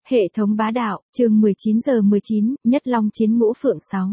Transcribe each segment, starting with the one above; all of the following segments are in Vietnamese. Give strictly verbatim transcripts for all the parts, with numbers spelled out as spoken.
Hệ thống bá đạo, chương mười chín giờ mười chín, Nhất Long chiến ngũ phượng sáu.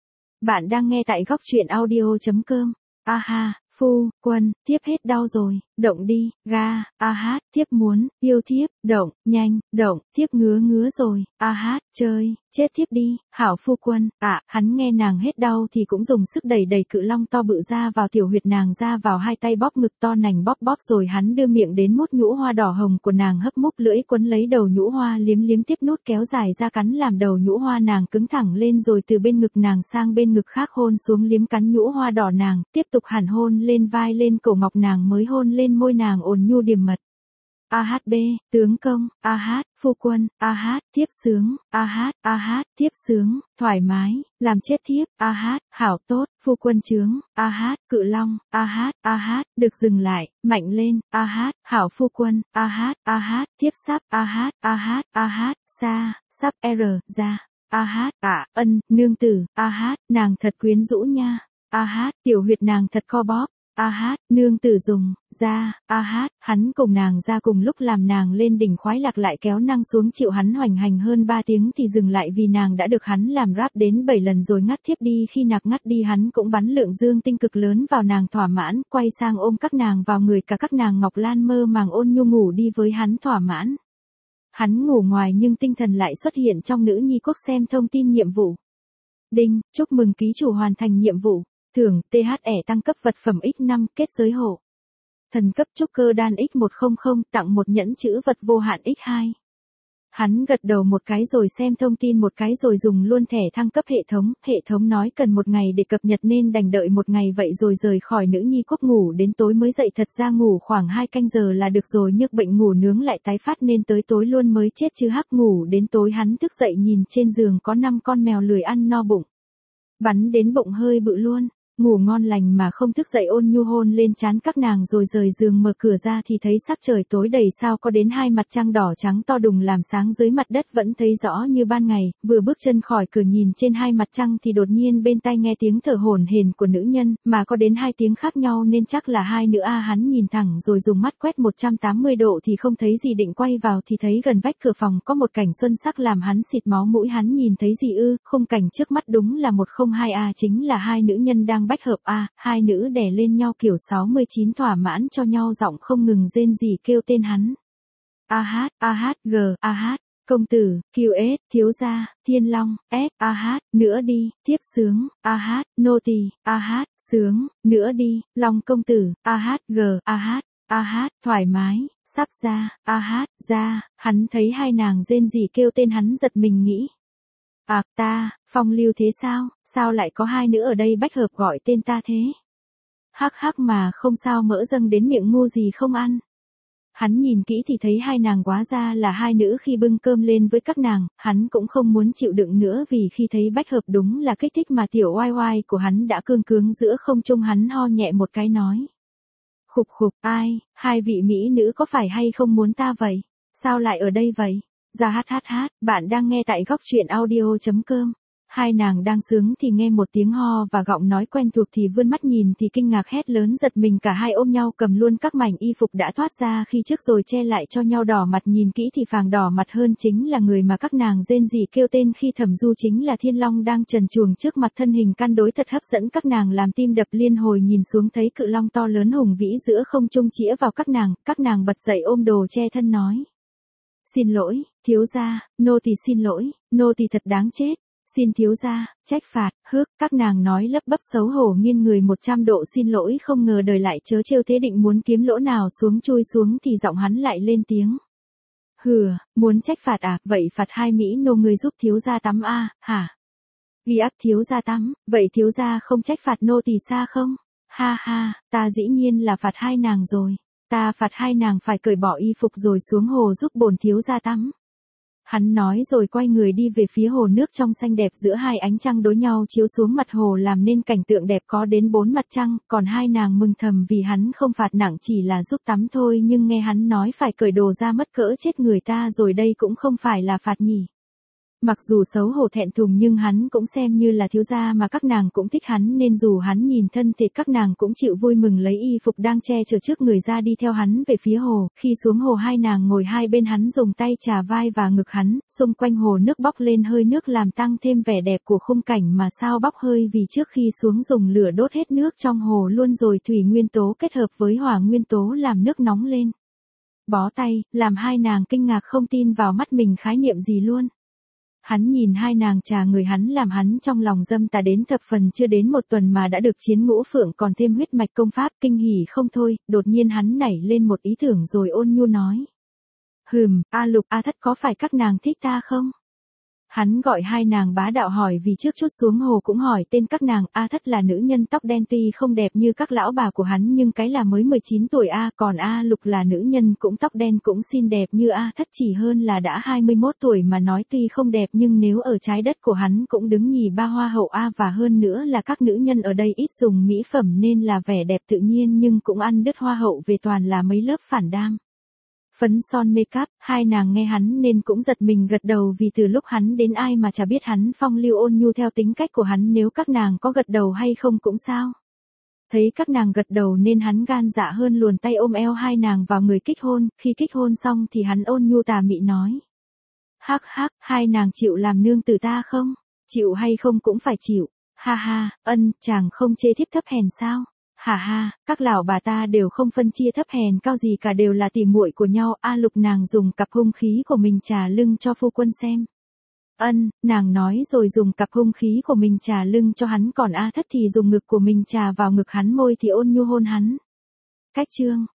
Bạn đang nghe tại góc truyện audio chấm com. A ha, phu, quân, thiếp hết đau rồi, động đi, ga, a hát, thiếp muốn, yêu thiếp, động, nhanh, động, thiếp ngứa ngứa rồi, a hát, chơi, chết thiếp đi, hảo phu quân, ạ, à, hắn nghe nàng hết đau thì cũng dùng sức đẩy đẩy cự long to bự ra vào tiểu huyệt nàng, ra vào hai tay bóp ngực to nành bóp bóp, rồi hắn đưa miệng đến mút nhũ hoa đỏ hồng của nàng, hấp múc lưỡi quấn lấy đầu nhũ hoa, liếm liếm tiếp nút kéo dài ra cắn làm đầu nhũ hoa nàng cứng thẳng lên, rồi từ bên ngực nàng sang bên ngực khác hôn xuống liếm cắn nhũ hoa đỏ nàng, tiếp tục hẳn hôn lên vai lên cổ ngọc nàng, mới hôn lên môi nàng ồn nhu điềm mật. A hát b, tướng công, a hát, phu quân, a hát, thiếp sướng, a hát, a hát, thiếp sướng, thoải mái, làm chết thiếp, a hát, hảo tốt, phu quân trướng, a hát, cự long, a hát, a hát, được dừng lại, mạnh lên, a hát, hảo phu quân, a hát, a hát, thiếp sắp, a hát, a hát, a hát, xa, sắp r, ra, a hát, ạ, ân, nương tử, a hát, nàng thật quyến rũ nha, a hát, tiểu huyệt nàng thật co bóp. A hát, nương tử dùng, ra, a hát, hắn cùng nàng ra cùng lúc làm nàng lên đỉnh khoái lạc, lại kéo năng xuống chịu hắn hoành hành hơn ba tiếng thì dừng lại, vì nàng đã được hắn làm ráp đến bảy lần rồi ngắt thiếp đi. Khi nạc ngắt đi hắn cũng bắn lượng dương tinh cực lớn vào nàng, thỏa mãn, quay sang ôm các nàng vào người, cả các nàng ngọc lan mơ màng ôn nhu ngủ đi với hắn thỏa mãn. Hắn ngủ ngoài nhưng tinh thần lại xuất hiện trong nữ nhi quốc xem thông tin nhiệm vụ. Đinh, chúc mừng ký chủ hoàn thành nhiệm vụ. Thưởng, tê hát e tăng cấp vật phẩm x năm, kết giới hộ. Thần cấp trúc cơ đan x một trăm, tặng một nhẫn chữ vật vô hạn x hai. Hắn gật đầu một cái rồi xem thông tin một cái rồi dùng luôn thẻ thăng cấp hệ thống. Hệ thống nói cần một ngày để cập nhật nên đành đợi một ngày vậy rồi rời khỏi nữ nhi quốc, ngủ đến tối mới dậy. Thật ra ngủ khoảng hai canh giờ là được rồi, nhưng bệnh ngủ nướng lại tái phát nên tới tối luôn mới chết chứ hắc. Ngủ đến tối hắn thức dậy nhìn trên giường có năm con mèo lười ăn no bụng. Bắn đến bụng hơi bự luôn. Ngủ ngon lành mà không thức dậy, ôn nhu hôn lên trán các nàng rồi rời giường, mở cửa ra thì thấy sắc trời tối đầy sao có đến hai mặt trăng đỏ trắng to đùng làm sáng dưới mặt đất vẫn thấy rõ như ban ngày. Vừa bước chân khỏi cửa nhìn trên hai mặt trăng thì đột nhiên bên tai nghe tiếng thở hổn hển của nữ nhân, mà có đến hai tiếng khác nhau nên chắc là hai nữ a. Hắn nhìn thẳng rồi dùng mắt quét một trăm tám mươi độ thì không thấy gì, định quay vào thì thấy gần vách cửa phòng có một cảnh xuân sắc làm hắn xịt máu mũi. Hắn nhìn thấy gì ư? Khung cảnh trước mắt đúng là một không hai a, chính là hai nữ nhân đang bách hợp a. Hai nữ đè lên nhau kiểu sáu mươi chín, thỏa mãn cho nhau, giọng không ngừng rên rỉ kêu tên hắn. A hát, a hát, g, a hát, công tử, quy ét, thiếu gia, thiên long, s, a hát, nữa đi, tiếp sướng, a hát, nô tỳ, a hát, sướng, nữa đi, long công tử, a hát, g, a hát, a hát, thoải mái, sắp ra, a hát, ra. Hắn thấy hai nàng rên rỉ kêu tên hắn giật mình nghĩ. À, ta, phong lưu thế sao, sao lại có hai nữ ở đây bách hợp gọi tên ta thế? Hắc hắc, mà không sao, mỡ dâng đến miệng ngu gì không ăn. Hắn nhìn kỹ thì thấy hai nàng quá ra là hai nữ khi bưng cơm lên với các nàng. Hắn cũng không muốn chịu đựng nữa, vì khi thấy bách hợp đúng là kích thích mà tiểu oai oai của hắn đã cương cứng giữa không trung. Hắn ho nhẹ một cái nói. Khục khục, ai, hai vị mỹ nữ có phải hay không muốn ta vậy? Sao lại ở đây vậy? Ra hát hát hát, bạn đang nghe tại góc truyện audio chấm com. Hai nàng đang sướng thì nghe một tiếng ho và giọng nói quen thuộc thì vươn mắt nhìn thì kinh ngạc hét lớn giật mình, cả hai ôm nhau cầm luôn các mảnh y phục đã thoát ra khi trước rồi che lại cho nhau, đỏ mặt. Nhìn kỹ thì phàng đỏ mặt hơn chính là người mà các nàng rên rỉ kêu tên khi thẩm du, chính là thiên long đang trần truồng trước mặt, thân hình cân đối thật hấp dẫn các nàng làm tim đập liên hồi. Nhìn xuống thấy cự long to lớn hùng vĩ giữa không trung chĩa vào các nàng, các nàng bật dậy ôm đồ che thân nói. Xin lỗi, thiếu gia, nô tỳ xin lỗi, nô tỳ thật đáng chết, xin thiếu gia, trách phạt, hước, các nàng nói lấp bấp xấu hổ nghiêng người một trăm độ xin lỗi, không ngờ đời lại chớ trêu thế, định muốn kiếm lỗ nào xuống chui xuống thì giọng hắn lại lên tiếng. Hừ, muốn trách phạt à, vậy phạt hai mỹ nô người giúp thiếu gia tắm a, hả? Ghi áp thiếu gia tắm, vậy thiếu gia không trách phạt nô tỳ xa không? Ha ha, ta dĩ nhiên là phạt hai nàng rồi. Ta phạt hai nàng phải cởi bỏ y phục rồi xuống hồ giúp bổn thiếu gia tắm. Hắn nói rồi quay người đi về phía hồ nước trong xanh đẹp, giữa hai ánh trăng đối nhau chiếu xuống mặt hồ làm nên cảnh tượng đẹp có đến bốn mặt trăng. Còn hai nàng mừng thầm vì hắn không phạt nặng, chỉ là giúp tắm thôi, nhưng nghe hắn nói phải cởi đồ ra mất cỡ chết người ta rồi, đây cũng không phải là phạt nhỉ. Mặc dù xấu hổ thẹn thùng nhưng hắn cũng xem như là thiếu gia mà các nàng cũng thích hắn nên dù hắn nhìn thân thể các nàng cũng chịu vui mừng lấy y phục đang che chở trước người ra đi theo hắn về phía hồ. Khi xuống hồ hai nàng ngồi hai bên hắn dùng tay chà vai và ngực hắn, xung quanh hồ nước bốc lên hơi nước làm tăng thêm vẻ đẹp của khung cảnh mà sao bốc hơi vì trước khi xuống dùng lửa đốt hết nước trong hồ luôn rồi thủy nguyên tố kết hợp với hỏa nguyên tố làm nước nóng lên. Bó tay, làm hai nàng kinh ngạc không tin vào mắt mình khái niệm gì luôn. Hắn nhìn hai nàng trà người hắn làm hắn trong lòng dâm tà đến thập phần chưa đến một tuần mà đã được chiến ngũ phượng còn thêm huyết mạch công pháp kinh hỉ không thôi, đột nhiên hắn nảy lên một ý tưởng rồi ôn nhu nói. Hừm, A Lục A Thất có phải các nàng thích ta không? Hắn gọi hai nàng bá đạo hỏi vì trước chút xuống hồ cũng hỏi tên các nàng. A Thất là nữ nhân tóc đen tuy không đẹp như các lão bà của hắn nhưng cái là mới mười chín tuổi A, còn A Lục là nữ nhân cũng tóc đen cũng xinh đẹp như A Thất chỉ hơn là đã hai mươi mốt tuổi mà nói tuy không đẹp nhưng nếu ở trái đất của hắn cũng đứng nhì ba hoa hậu A và hơn nữa là các nữ nhân ở đây ít dùng mỹ phẩm nên là vẻ đẹp tự nhiên nhưng cũng ăn đứt hoa hậu về toàn là mấy lớp phản đam. Phấn son make up, hai nàng nghe hắn nên cũng giật mình gật đầu vì từ lúc hắn đến ai mà chả biết hắn phong lưu ôn nhu theo tính cách của hắn nếu các nàng có gật đầu hay không cũng sao. Thấy các nàng gật đầu nên hắn gan dạ hơn luồn tay ôm eo hai nàng vào người kích hôn, khi kích hôn xong thì hắn ôn nhu tà mị nói. Hắc hắc, hai nàng chịu làm nương tử ta không? Chịu hay không cũng phải chịu. Ha ha, ân, chàng không chê thiếp thấp hèn sao? Hà ha, các lão bà ta đều không phân chia thấp hèn cao gì cả đều là tỉ muội của nhau. A Lục nàng dùng cặp hung khí của mình trà lưng cho phu quân xem. Ân, nàng nói rồi dùng cặp hung khí của mình trà lưng cho hắn còn A Thất thì dùng ngực của mình trà vào ngực hắn môi thì ôn nhu hôn hắn. Cách chương